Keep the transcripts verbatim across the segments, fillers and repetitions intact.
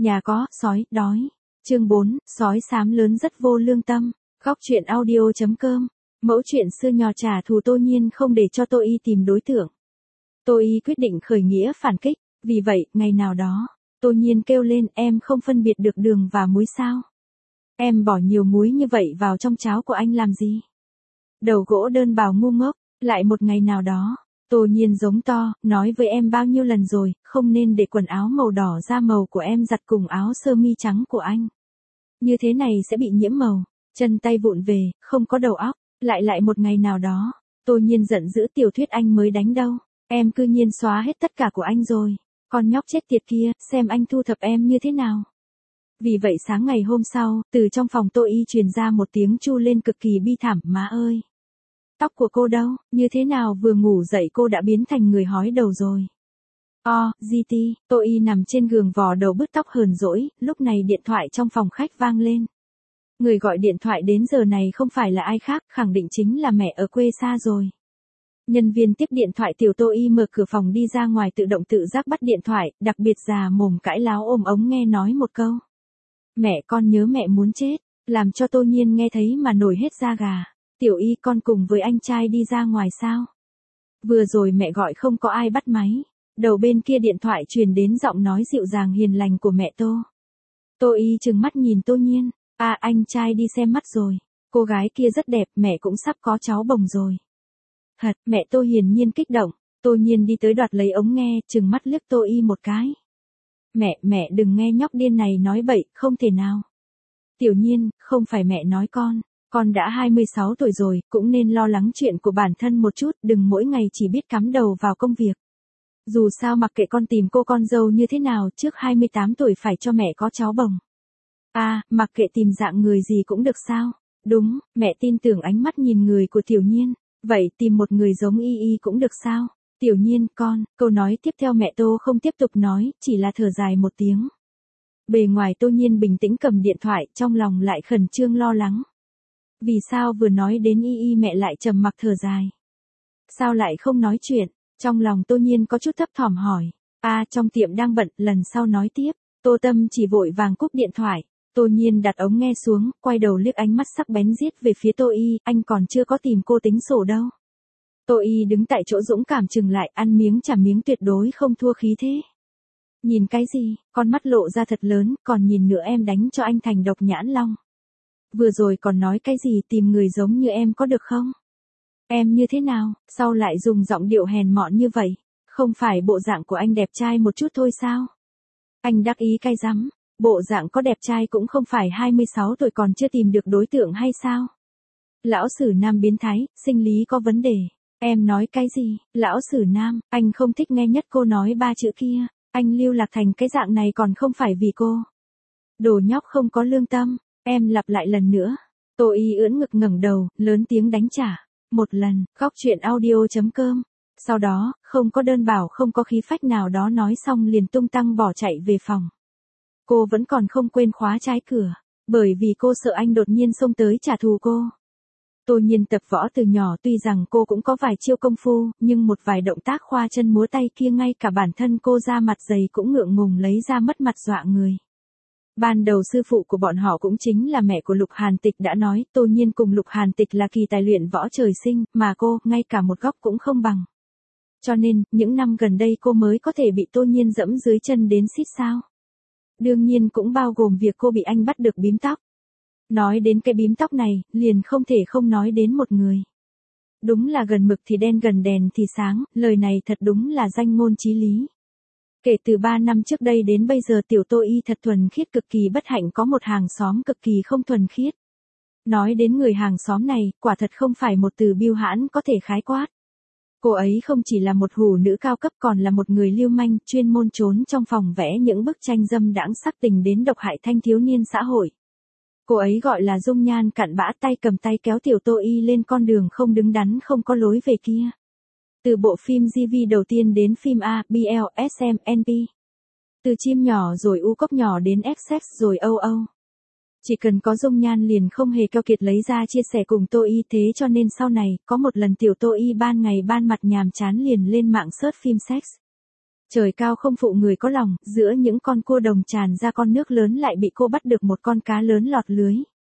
Nhà có, sói, đói. Chương bốn, sói xám lớn rất vô lương tâm. Góc truyện audio chấm com. Mẫu chuyện xưa nhò trả thù Tô Nhiên không để cho Tô Y tìm đối tượng. Tô Y quyết định khởi nghĩa phản kích, vì vậy, ngày nào đó, Tô Nhiên kêu lên em không phân biệt được đường và muối sao? Em bỏ nhiều muối như vậy vào trong cháo của anh làm gì? Đầu gỗ đơn bào ngu ngốc, lại một ngày nào đó, Tô Nhiên giống to, nói với em bao nhiêu lần rồi, không nên để quần áo màu đỏ da màu của em giặt cùng áo sơ mi trắng của anh. Như thế này sẽ bị nhiễm màu, chân tay vụn về, không có đầu óc, lại lại một ngày nào đó, Tô Nhiên giận dữ tiểu thuyết anh mới đánh đâu, em cư nhiên xóa hết tất cả của anh rồi, con nhóc chết tiệt kia, xem anh thu thập em như thế nào. Vì vậy sáng ngày hôm sau, từ trong phòng Tô Y truyền ra một tiếng chu lên cực kỳ bi thảm, má ơi. Tóc của cô đâu, như thế nào vừa ngủ dậy cô đã biến thành người hói đầu rồi. O, giê tê, Tô Y nằm trên giường vò đầu bứt tóc hờn dỗi, lúc này điện thoại trong phòng khách vang lên. Người gọi điện thoại đến giờ này không phải là ai khác, khẳng định chính là mẹ ở quê xa rồi. Nhân viên tiếp điện thoại tiểu Tô Y mở cửa phòng đi ra ngoài tự động tự giác bắt điện thoại, đặc biệt già mồm cãi láo ôm ống nghe nói một câu. Mẹ con nhớ mẹ muốn chết, làm cho Tô Nhiên nghe thấy mà nổi hết da gà. Tiểu Y con cùng với anh trai đi ra ngoài sao? Vừa rồi mẹ gọi không có ai bắt máy. Đầu bên kia điện thoại truyền đến giọng nói dịu dàng hiền lành của mẹ Tô. Tô Y trừng mắt nhìn Tô Nhiên. À anh trai đi xem mắt rồi. Cô gái kia rất đẹp, mẹ cũng sắp có cháu bồng rồi. Hật, mẹ Tô hiển nhiên kích động. Tô Nhiên đi tới đoạt lấy ống nghe, trừng mắt liếc Tô Y một cái. Mẹ, mẹ đừng nghe nhóc điên này nói bậy, không thể nào. Tiểu Nhiên, không phải mẹ nói con. Con đã hai mươi sáu tuổi rồi, cũng nên lo lắng chuyện của bản thân một chút, đừng mỗi ngày chỉ biết cắm đầu vào công việc. Dù sao mặc kệ con tìm cô con dâu như thế nào, trước hai mươi tám tuổi phải cho mẹ có cháu bồng. À, mặc kệ tìm dạng người gì cũng được sao? Đúng, mẹ tin tưởng ánh mắt nhìn người của Tiểu Nhiên. Vậy tìm một người giống Y Y cũng được sao? Tiểu Nhiên, con, câu nói tiếp theo mẹ Tô không tiếp tục nói, chỉ là thở dài một tiếng. Bề ngoài Tô Nhiên bình tĩnh cầm điện thoại, trong lòng lại khẩn trương lo lắng. Vì sao vừa nói đến Y Y mẹ lại trầm mặc thở dài? Sao lại không nói chuyện? Trong lòng Tô Nhiên có chút thấp thỏm hỏi. À trong tiệm đang bận, lần sau nói tiếp. Tô Tâm chỉ vội vàng cúp điện thoại. Tô Nhiên đặt ống nghe xuống, quay đầu liếc ánh mắt sắc bén giết về phía Tô Y, anh còn chưa có tìm cô tính sổ đâu. Tô Y đứng tại chỗ dũng cảm chừng lại, ăn miếng trả miếng tuyệt đối không thua khí thế. Nhìn cái gì, con mắt lộ ra thật lớn, còn nhìn nữa em đánh cho anh thành độc nhãn long. Vừa rồi còn nói cái gì tìm người giống như em có được không? Em như thế nào, sao lại dùng giọng điệu hèn mọn như vậy? Không phải bộ dạng của anh đẹp trai một chút thôi sao? Anh đắc ý cay rắm, bộ dạng có đẹp trai cũng không phải hai mươi sáu tuổi còn chưa tìm được đối tượng hay sao? Lão sử nam biến thái, sinh lý có vấn đề. Em nói cái gì, lão sử nam, anh không thích nghe nhất cô nói ba chữ kia, anh lưu lạc thành cái dạng này còn không phải vì cô. Đồ nhóc không có lương tâm, em lặp lại lần nữa. Tô Y ưỡn ngực ngẩng đầu, lớn tiếng đánh trả. Một lần, góc truyện audio chấm com. Sau đó, không có đơn bảo không có khí phách nào đó nói xong liền tung tăng bỏ chạy về phòng. Cô vẫn còn không quên khóa trái cửa, bởi vì cô sợ anh đột nhiên xông tới trả thù cô. Tô Nhiên tập võ từ nhỏ tuy rằng cô cũng có vài chiêu công phu, nhưng một vài động tác khoa chân múa tay kia ngay cả bản thân cô ra mặt dày cũng ngượng ngùng lấy ra mất mặt dọa người. Ban đầu sư phụ của bọn họ cũng chính là mẹ của Lục Hàn Tịch đã nói, Tô Nhiên cùng Lục Hàn Tịch là kỳ tài luyện võ trời sinh, mà cô, ngay cả một góc cũng không bằng. Cho nên, những năm gần đây cô mới có thể bị Tô Nhiên dẫm dưới chân đến xít sao. Đương nhiên cũng bao gồm việc cô bị anh bắt được bím tóc. Nói đến cái bím tóc này, liền không thể không nói đến một người. Đúng là gần mực thì đen gần đèn thì sáng, lời này thật đúng là danh ngôn chí lý. Kể từ ba năm trước đây đến bây giờ tiểu Tô Y thật thuần khiết cực kỳ bất hạnh có một hàng xóm cực kỳ không thuần khiết. Nói đến người hàng xóm này, quả thật không phải một từ biêu hãn có thể khái quát. Cô ấy không chỉ là một hủ nữ cao cấp còn là một người lưu manh, chuyên môn trốn trong phòng vẽ những bức tranh dâm đãng sắc tình đến độc hại thanh thiếu niên xã hội. Cô ấy gọi là dung nhan cặn bã tay cầm tay kéo tiểu Tô Y lên con đường không đứng đắn không có lối về kia. Từ bộ phim giê vê đầu tiên đến phim A, bê lờ, ét em, en pê. Từ chim nhỏ rồi u cốc nhỏ đến ép sex rồi âu âu. Chỉ cần có dung nhan liền không hề keo kiệt lấy ra chia sẻ cùng Tô Y thế cho nên sau này, có một lần tiểu Tô Y ban ngày ban mặt nhàm chán liền lên mạng search phim sex. Trời cao không phụ người có lòng, giữa những con cua đồng tràn ra con nước lớn lại bị cô bắt được một con cá lớn lọt lưới.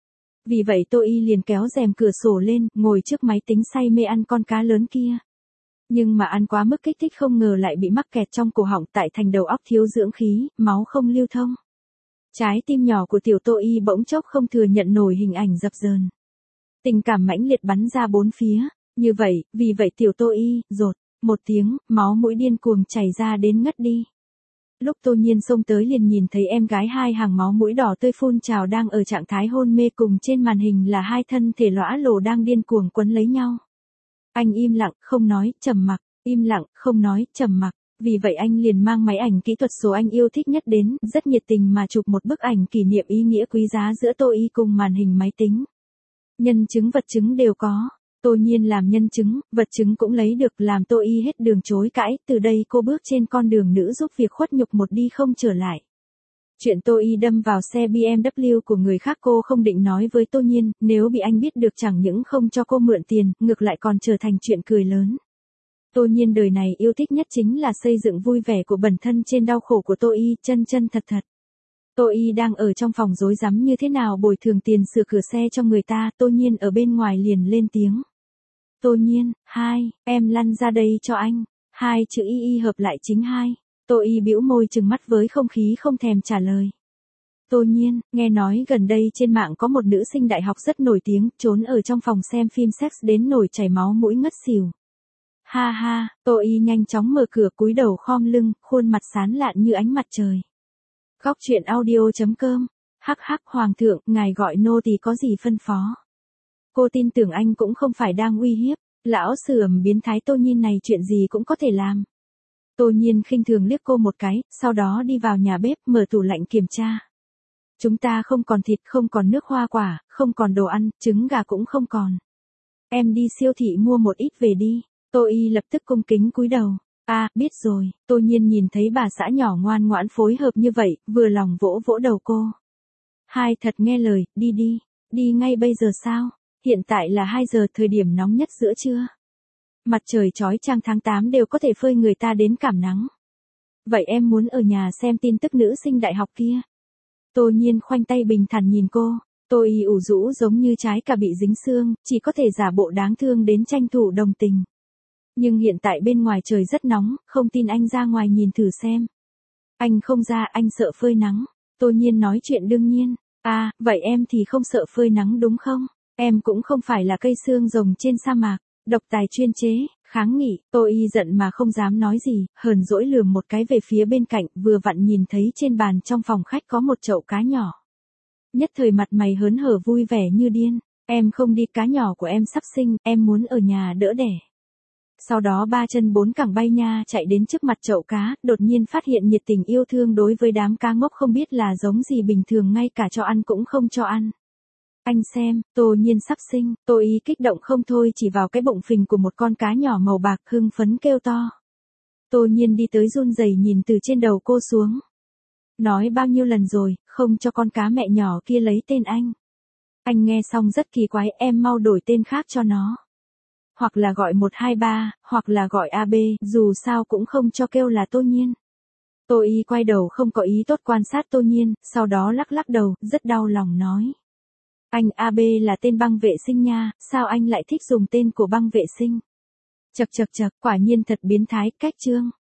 Vì vậy Tô Y liền kéo rèm cửa sổ lên, ngồi trước máy tính say mê ăn con cá lớn kia. Nhưng mà ăn quá mức kích thích không ngờ lại bị mắc kẹt trong cổ họng tại thành đầu óc thiếu dưỡng khí, máu không lưu thông. Trái tim nhỏ của tiểu Tô Y bỗng chốc không thừa nhận nổi hình ảnh dập dờn. Tình cảm mãnh liệt bắn ra bốn phía, như vậy, vì vậy tiểu Tô Y, rột, một tiếng, máu mũi điên cuồng chảy ra đến ngất đi. Lúc Tô Nhiên xông tới liền nhìn thấy em gái hai hàng máu mũi đỏ tươi phun trào đang ở trạng thái hôn mê, cùng trên màn hình là hai thân thể lõa lồ đang điên cuồng quấn lấy nhau. Anh im lặng, không nói, trầm mặc, im lặng, không nói, trầm mặc. Vì vậy anh liền mang máy ảnh kỹ thuật số anh yêu thích nhất đến, rất nhiệt tình mà chụp một bức ảnh kỷ niệm ý nghĩa quý giá giữa Tô Y cùng màn hình máy tính. Nhân chứng vật chứng đều có. Tô Nhiên làm nhân chứng, vật chứng cũng lấy được, làm Tô Y hết đường chối cãi, từ đây cô bước trên con đường nữ giúp việc khuất nhục một đi không trở lại. Chuyện Tô Y đâm vào xe bê em vê của người khác cô không định nói với Tô Nhiên, nếu bị anh biết được chẳng những không cho cô mượn tiền, ngược lại còn trở thành chuyện cười lớn. Tô Nhiên đời này yêu thích nhất chính là xây dựng vui vẻ của bản thân trên đau khổ của Tô Y, chân chân thật thật. Tô Y đang ở trong phòng rối rắm như thế nào bồi thường tiền sửa cửa xe cho người ta, Tô Nhiên ở bên ngoài liền lên tiếng. Tô Nhiên, hai, em lăn ra đây cho anh. Hai chữ y y hợp lại chính hai. Tô Y bĩu môi trừng mắt với không khí không thèm trả lời. Tô Nhiên, nghe nói gần đây trên mạng có một nữ sinh đại học rất nổi tiếng, trốn ở trong phòng xem phim sex đến nổi chảy máu mũi ngất xỉu. Ha ha, Tô Y nhanh chóng mở cửa cúi đầu khom lưng, khuôn mặt sáng lạn như ánh mặt trời. Góc truyện audio chấm com. Hắc hắc hoàng thượng, ngài gọi nô tỳ có gì phân phó? Cô tin tưởng anh cũng không phải đang uy hiếp, lão sườm biến thái Tô Nhiên này chuyện gì cũng có thể làm. Tô Nhiên khinh thường liếc cô một cái, sau đó đi vào nhà bếp mở tủ lạnh kiểm tra. Chúng ta không còn thịt, không còn nước hoa quả, không còn đồ ăn, trứng gà cũng không còn. Em đi siêu thị mua một ít về đi. Tô Y lập tức cung kính cúi đầu. À, biết rồi. Tô Nhiên nhìn thấy bà xã nhỏ ngoan ngoãn phối hợp như vậy, vừa lòng vỗ vỗ đầu cô. Hai thật nghe lời, đi đi. Đi ngay bây giờ sao? Hiện tại là hai giờ, thời điểm nóng nhất giữa trưa. Mặt trời chói chang tháng tám đều có thể phơi người ta đến cảm nắng. Vậy em muốn ở nhà xem tin tức nữ sinh đại học kia. Tô Nhiên khoanh tay bình thản nhìn cô. Tô Y ủ rũ giống như trái cà bị dính xương, chỉ có thể giả bộ đáng thương đến tranh thủ đồng tình. Nhưng hiện tại bên ngoài trời rất nóng, không tin anh ra ngoài nhìn thử xem. Anh không ra, anh sợ phơi nắng. Tô Nhiên nói chuyện đương nhiên. À, vậy em thì không sợ phơi nắng đúng không? Em cũng không phải là cây xương rồng trên sa mạc. Độc tài chuyên chế, kháng nghị. Tô Y giận mà không dám nói gì, hờn dỗi lườm một cái về phía bên cạnh, vừa vặn nhìn thấy trên bàn trong phòng khách có một chậu cá nhỏ. Nhất thời mặt mày hớn hở vui vẻ như điên. Em không đi, cá nhỏ của em sắp sinh, em muốn ở nhà đỡ đẻ. Sau đó ba chân bốn cẳng bay nha chạy đến trước mặt chậu cá, đột nhiên phát hiện nhiệt tình yêu thương đối với đám cá ngốc không biết là giống gì, bình thường ngay cả cho ăn cũng không cho ăn. Anh xem, Tô Nhiên sắp sinh. Tô Y kích động không thôi, chỉ vào cái bụng phình của một con cá nhỏ màu bạc, hưng phấn kêu to. Tô Nhiên đi tới run rẩy nhìn từ trên đầu cô xuống. Nói bao nhiêu lần rồi, không cho con cá mẹ nhỏ kia lấy tên anh. Anh nghe xong rất kỳ quái, em mau đổi tên khác cho nó. Hoặc là gọi một hai ba, hoặc là gọi a bê, dù sao cũng không cho kêu là Tô Nhiên. Tô Y quay đầu không có ý tốt quan sát Tô Nhiên, sau đó lắc lắc đầu, rất đau lòng nói. Anh a bê là tên băng vệ sinh nha, sao anh lại thích dùng tên của băng vệ sinh? Chậc chậc chậc, quả nhiên thật biến thái, cách chương.